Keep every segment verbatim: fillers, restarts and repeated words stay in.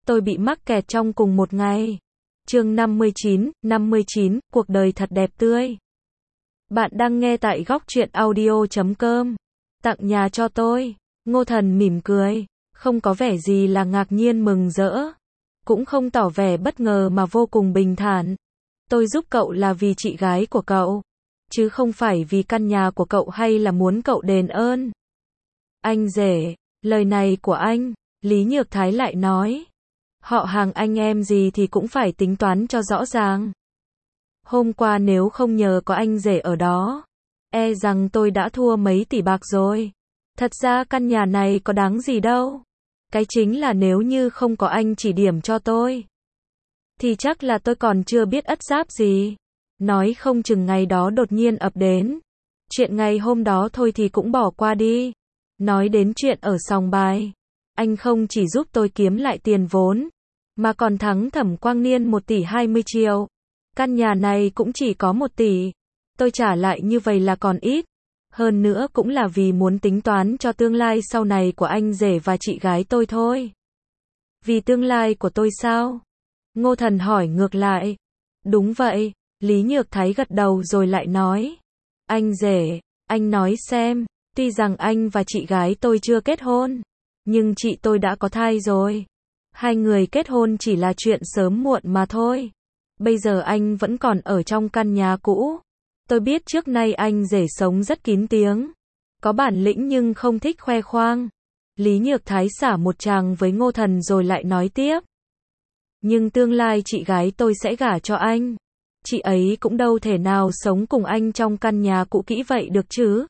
tôi bị mắc kẹt trong cùng một ngày. Chương năm mươi chín, năm mươi chín, cuộc đời thật đẹp tươi. Bạn đang nghe tại góc truyện audio chấm com. Tặng nhà cho tôi. Ngô Thần mỉm cười, không có vẻ gì là ngạc nhiên mừng rỡ, cũng không tỏ vẻ bất ngờ mà vô cùng bình thản. Tôi giúp cậu là vì chị gái của cậu, chứ không phải vì căn nhà của cậu hay là muốn cậu đền ơn. Anh rể, lời này của anh, Lý Nhược Thái lại nói. Họ hàng anh em gì thì cũng phải tính toán cho rõ ràng. Hôm qua nếu không nhờ có anh rể ở đó, e rằng tôi đã thua mấy tỷ bạc rồi. Thật ra căn nhà này có đáng gì đâu. Cái chính là nếu như không có anh chỉ điểm cho tôi, thì chắc là tôi còn chưa biết ất giáp gì. Nói không chừng ngày đó đột nhiên ập đến. Chuyện ngày hôm đó thôi thì cũng bỏ qua đi. Nói đến chuyện ở sòng bài, anh không chỉ giúp tôi kiếm lại tiền vốn, mà còn thắng Thẩm Quang Niên một tỷ hai mươi triệu. Căn nhà này cũng chỉ có một tỷ. Tôi trả lại như vậy là còn ít. Hơn nữa cũng là vì muốn tính toán cho tương lai sau này của anh rể và chị gái tôi thôi. Vì tương lai của tôi sao? Ngô Thần hỏi ngược lại. Đúng vậy, Lý Nhược Thái gật đầu rồi lại nói. Anh rể, anh nói xem, tuy rằng anh và chị gái tôi chưa kết hôn, nhưng chị tôi đã có thai rồi. Hai người kết hôn chỉ là chuyện sớm muộn mà thôi. Bây giờ anh vẫn còn ở trong căn nhà cũ. Tôi biết trước nay anh rể sống rất kín tiếng, có bản lĩnh nhưng không thích khoe khoang. Lý Nhược Thái xả một tràng với Ngô Thần rồi lại nói tiếp. Nhưng tương lai chị gái tôi sẽ gả cho anh. Chị ấy cũng đâu thể nào sống cùng anh trong căn nhà cũ kỹ vậy được chứ.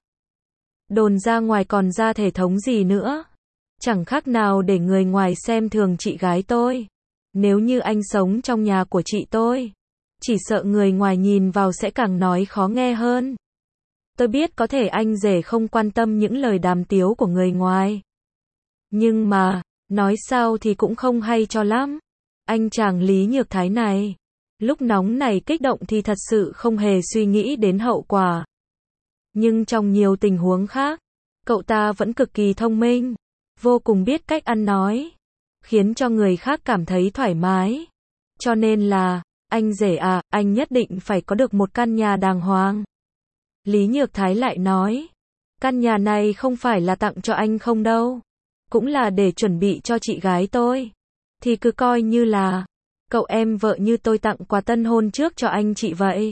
Đồn ra ngoài còn ra thể thống gì nữa. Chẳng khác nào để người ngoài xem thường chị gái tôi. Nếu như anh sống trong nhà của chị tôi, chỉ sợ người ngoài nhìn vào sẽ càng nói khó nghe hơn. Tôi biết có thể anh rể không quan tâm những lời đàm tiếu của người ngoài. Nhưng mà, nói sao thì cũng không hay cho lắm. Anh chàng Lý Nhược Thái này, lúc nóng này kích động thì thật sự không hề suy nghĩ đến hậu quả. Nhưng trong nhiều tình huống khác, cậu ta vẫn cực kỳ thông minh, vô cùng biết cách ăn nói, khiến cho người khác cảm thấy thoải mái. Cho nên là, anh rể à, anh nhất định phải có được một căn nhà đàng hoàng. Lý Nhược Thái lại nói, căn nhà này không phải là tặng cho anh không đâu, cũng là để chuẩn bị cho chị gái tôi. Thì cứ coi như là, cậu em vợ như tôi tặng quà tân hôn trước cho anh chị vậy.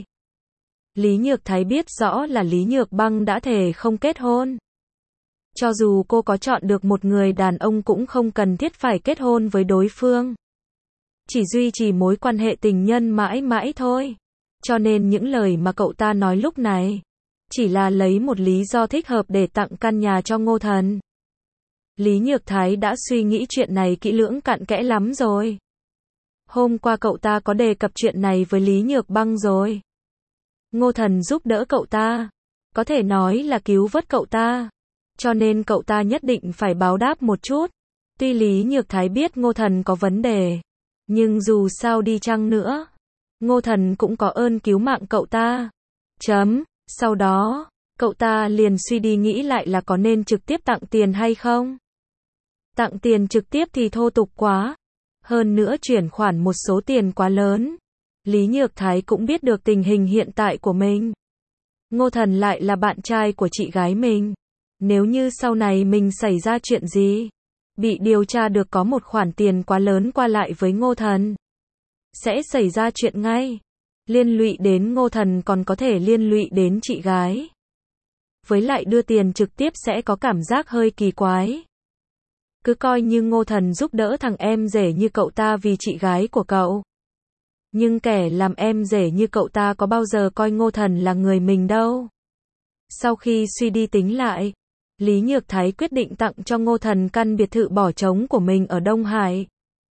Lý Nhược Thái biết rõ là Lý Nhược Băng đã thề không kết hôn. Cho dù cô có chọn được một người đàn ông cũng không cần thiết phải kết hôn với đối phương. Chỉ duy trì mối quan hệ tình nhân mãi mãi thôi. Cho nên những lời mà cậu ta nói lúc này, chỉ là lấy một lý do thích hợp để tặng căn nhà cho Ngô Thần. Lý Nhược Thái đã suy nghĩ chuyện này kỹ lưỡng cặn kẽ lắm rồi. Hôm qua cậu ta có đề cập chuyện này với Lý Nhược Băng rồi. Ngô Thần giúp đỡ cậu ta, có thể nói là cứu vớt cậu ta. Cho nên cậu ta nhất định phải báo đáp một chút. Tuy Lý Nhược Thái biết Ngô Thần có vấn đề, nhưng dù sao đi chăng nữa, Ngô Thần cũng có ơn cứu mạng cậu ta. Chấm. Sau đó, cậu ta liền suy đi nghĩ lại là có nên trực tiếp tặng tiền hay không. Tặng tiền trực tiếp thì thô tục quá. Hơn nữa chuyển khoản một số tiền quá lớn. Lý Nhược Thái cũng biết được tình hình hiện tại của mình. Ngô Thần lại là bạn trai của chị gái mình. Nếu như sau này mình xảy ra chuyện gì, bị điều tra được có một khoản tiền quá lớn qua lại với Ngô Thần, sẽ xảy ra chuyện ngay. Liên lụy đến Ngô Thần còn có thể liên lụy đến chị gái. Với lại đưa tiền trực tiếp sẽ có cảm giác hơi kỳ quái. Cứ coi như Ngô Thần giúp đỡ thằng em rể như cậu ta vì chị gái của cậu. Nhưng kẻ làm em rể như cậu ta có bao giờ coi Ngô Thần là người mình đâu. Sau khi suy đi tính lại, Lý Nhược Thái quyết định tặng cho Ngô Thần căn biệt thự bỏ trống của mình ở Đông Hải.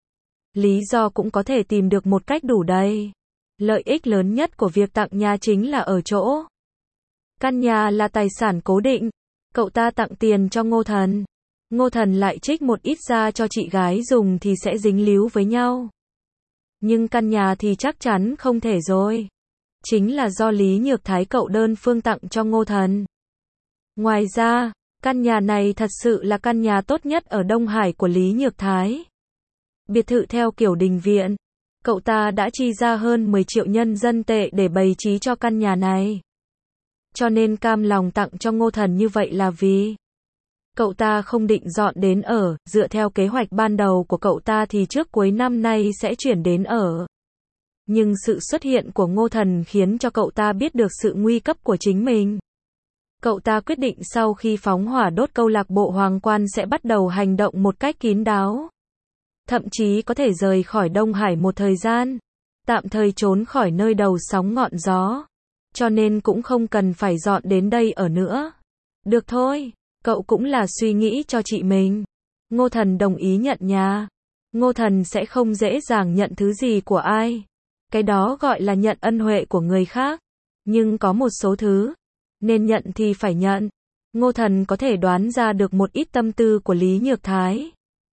Lý do cũng có thể tìm được một cách đủ đầy. Lợi ích lớn nhất của việc tặng nhà chính là ở chỗ. Căn nhà là tài sản cố định, cậu ta tặng tiền cho Ngô Thần. Ngô Thần lại trích một ít ra cho chị gái dùng thì sẽ dính líu với nhau. Nhưng căn nhà thì chắc chắn không thể rồi. Chính là do Lý Nhược Thái cậu đơn phương tặng cho Ngô Thần. Ngoài ra, căn nhà này thật sự là căn nhà tốt nhất ở Đông Hải của Lý Nhược Thái. Biệt thự theo kiểu đình viện. Cậu ta đã chi ra hơn mười triệu nhân dân tệ để bày trí cho căn nhà này. Cho nên cam lòng tặng cho Ngô Thần như vậy là vì cậu ta không định dọn đến ở, dựa theo kế hoạch ban đầu của cậu ta thì trước cuối năm nay sẽ chuyển đến ở. Nhưng sự xuất hiện của Ngô Thần khiến cho cậu ta biết được sự nguy cấp của chính mình. Cậu ta quyết định sau khi phóng hỏa đốt câu lạc bộ Hoàng Quan sẽ bắt đầu hành động một cách kín đáo. Thậm chí có thể rời khỏi Đông Hải một thời gian, tạm thời trốn khỏi nơi đầu sóng ngọn gió. Cho nên cũng không cần phải dọn đến đây ở nữa. Được thôi, cậu cũng là suy nghĩ cho chị mình. Ngô Thần đồng ý nhận nhà. Ngô Thần sẽ không dễ dàng nhận thứ gì của ai. Cái đó gọi là nhận ân huệ của người khác. Nhưng có một số thứ, nên nhận thì phải nhận. Ngô Thần có thể đoán ra được một ít tâm tư của Lý Nhược Thái.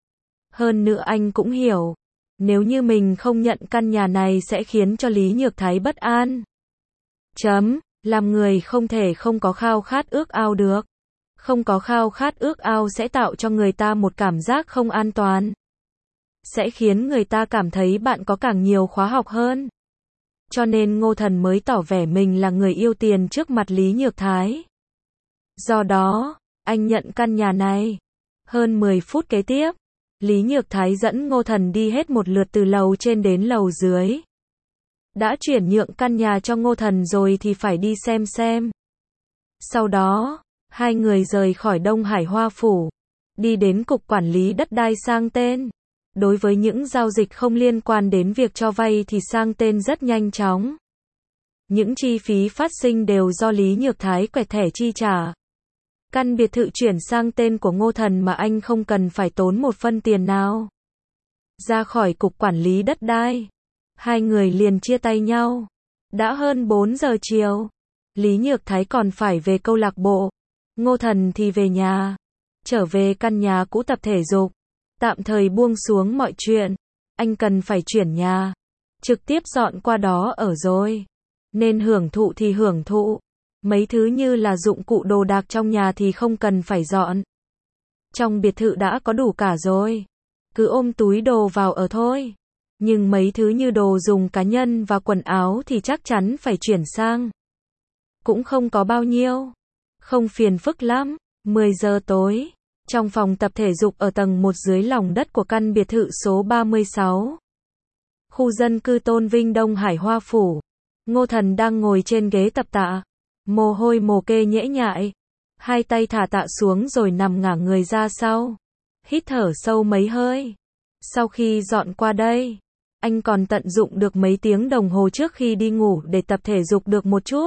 Hơn nữa anh cũng hiểu, nếu như mình không nhận căn nhà này sẽ khiến cho Lý Nhược Thái bất an. Chấm, làm người không thể không có khao khát ước ao được. Không có khao khát ước ao sẽ tạo cho người ta một cảm giác không an toàn. Sẽ khiến người ta cảm thấy bạn có càng nhiều khóa học hơn. Cho nên Ngô Thần mới tỏ vẻ mình là người yêu tiền trước mặt Lý Nhược Thái. Do đó, anh nhận căn nhà này. Hơn mười phút kế tiếp, Lý Nhược Thái dẫn Ngô Thần đi hết một lượt từ lầu trên đến lầu dưới. Đã chuyển nhượng căn nhà cho Ngô Thần rồi thì phải đi xem xem. Sau đó, hai người rời khỏi Đông Hải Hoa Phủ, đi đến Cục Quản lý Đất đai sang tên. Đối với những giao dịch không liên quan đến việc cho vay thì sang tên rất nhanh chóng. Những chi phí phát sinh đều do Lý Nhược Thái quẹt thẻ chi trả. Căn biệt thự chuyển sang tên của Ngô Thần mà anh không cần phải tốn một phân tiền nào. Ra khỏi Cục Quản lý Đất đai, hai người liền chia tay nhau. Đã hơn bốn giờ chiều, Lý Nhược Thái còn phải về câu lạc bộ. Ngô Thần thì về nhà. Trở về căn nhà cũ tập thể dục. Tạm thời buông xuống mọi chuyện. Anh cần phải chuyển nhà. Trực tiếp dọn qua đó ở rồi. Nên hưởng thụ thì hưởng thụ. Mấy thứ như là dụng cụ đồ đạc trong nhà thì không cần phải dọn. Trong biệt thự đã có đủ cả rồi. Cứ ôm túi đồ vào ở thôi. Nhưng mấy thứ như đồ dùng cá nhân và quần áo thì chắc chắn phải chuyển sang. Cũng không có bao nhiêu. Không phiền phức lắm. mười giờ tối. Trong phòng tập thể dục ở tầng một dưới lòng đất của căn biệt thự số ba mươi sáu. Khu dân cư Tôn Vinh Đông Hải Hoa Phủ. Ngô Thần đang ngồi trên ghế tập tạ. Mồ hôi mồ kê nhễ nhại. Hai tay thả tạ xuống rồi nằm ngả người ra sau. Hít thở sâu mấy hơi. Sau khi dọn qua đây, anh còn tận dụng được mấy tiếng đồng hồ trước khi đi ngủ để tập thể dục được một chút.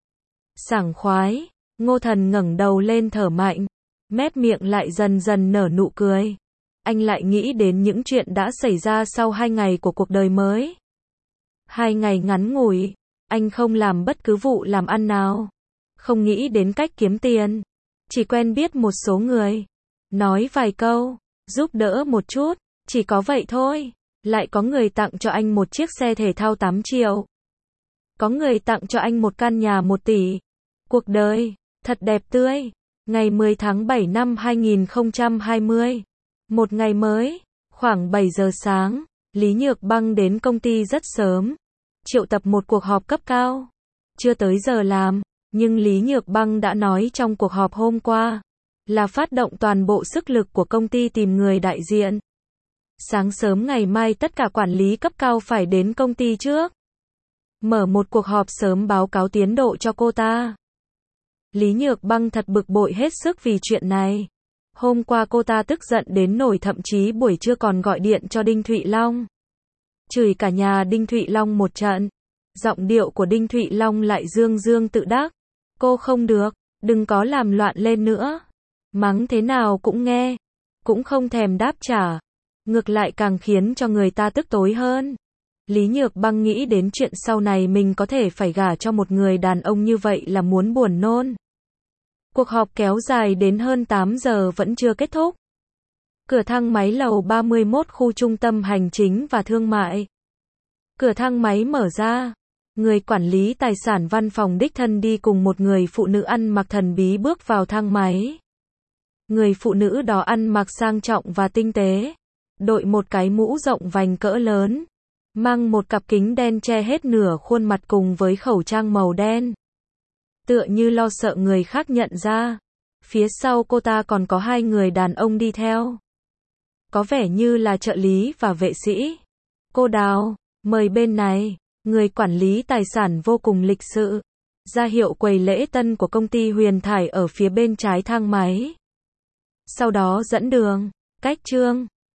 Sảng khoái. Ngô Thần ngẩng đầu lên thở mạnh. Mép miệng lại dần dần nở nụ cười. Anh lại nghĩ đến những chuyện đã xảy ra sau hai ngày của cuộc đời mới. Hai ngày ngắn ngủi, anh không làm bất cứ vụ làm ăn nào. Không nghĩ đến cách kiếm tiền. Chỉ quen biết một số người. Nói vài câu, giúp đỡ một chút, chỉ có vậy thôi. Lại có người tặng cho anh một chiếc xe thể thao tám triệu. Có người tặng cho anh một căn nhà một tỷ. Cuộc đời, thật đẹp tươi. Ngày mười tháng bảy năm hai nghìn không trăm hai mươi. Một ngày mới, khoảng bảy giờ sáng, Lý Nhược Băng đến công ty rất sớm. Triệu tập một cuộc họp cấp cao. Chưa tới giờ làm, nhưng Lý Nhược Băng đã nói trong cuộc họp hôm qua là phát động toàn bộ sức lực của công ty tìm người đại diện. Sáng sớm ngày mai tất cả quản lý cấp cao phải đến công ty trước. Mở một cuộc họp sớm báo cáo tiến độ cho cô ta. Lý Nhược Băng thật bực bội hết sức vì chuyện này. Hôm qua cô ta tức giận đến nỗi thậm chí buổi trưa còn gọi điện cho Đinh Thụy Long. Chửi cả nhà Đinh Thụy Long một trận. Giọng điệu của Đinh Thụy Long lại dương dương tự đắc. Cô không được, đừng có làm loạn lên nữa. Mắng thế nào cũng nghe. Cũng không thèm đáp trả. Ngược lại càng khiến cho người ta tức tối hơn. Lý Nhược Băng nghĩ đến chuyện sau này mình có thể phải gả cho một người đàn ông như vậy là muốn buồn nôn. Cuộc họp kéo dài đến hơn tám giờ vẫn chưa kết thúc. Cửa thang máy lầu ba mươi mốt khu trung tâm hành chính và thương mại. Cửa thang máy mở ra. Người quản lý tài sản văn phòng đích thân đi cùng một người phụ nữ ăn mặc thần bí bước vào thang máy. Người phụ nữ đó ăn mặc sang trọng và tinh tế. đội một cái mũ rộng vành cỡ lớn, mang một cặp kính đen che hết nửa khuôn mặt cùng với khẩu trang màu đen. Tựa như lo sợ người khác nhận ra. Phía sau cô ta còn có hai người đàn ông đi theo. Có vẻ như là trợ lý và vệ sĩ. Cô Đào, mời bên này. Người quản lý tài sản vô cùng lịch sự. Ra hiệu quầy lễ tân của công ty Huyền Thải ở phía bên trái thang máy. Sau đó dẫn đường. Cách Trương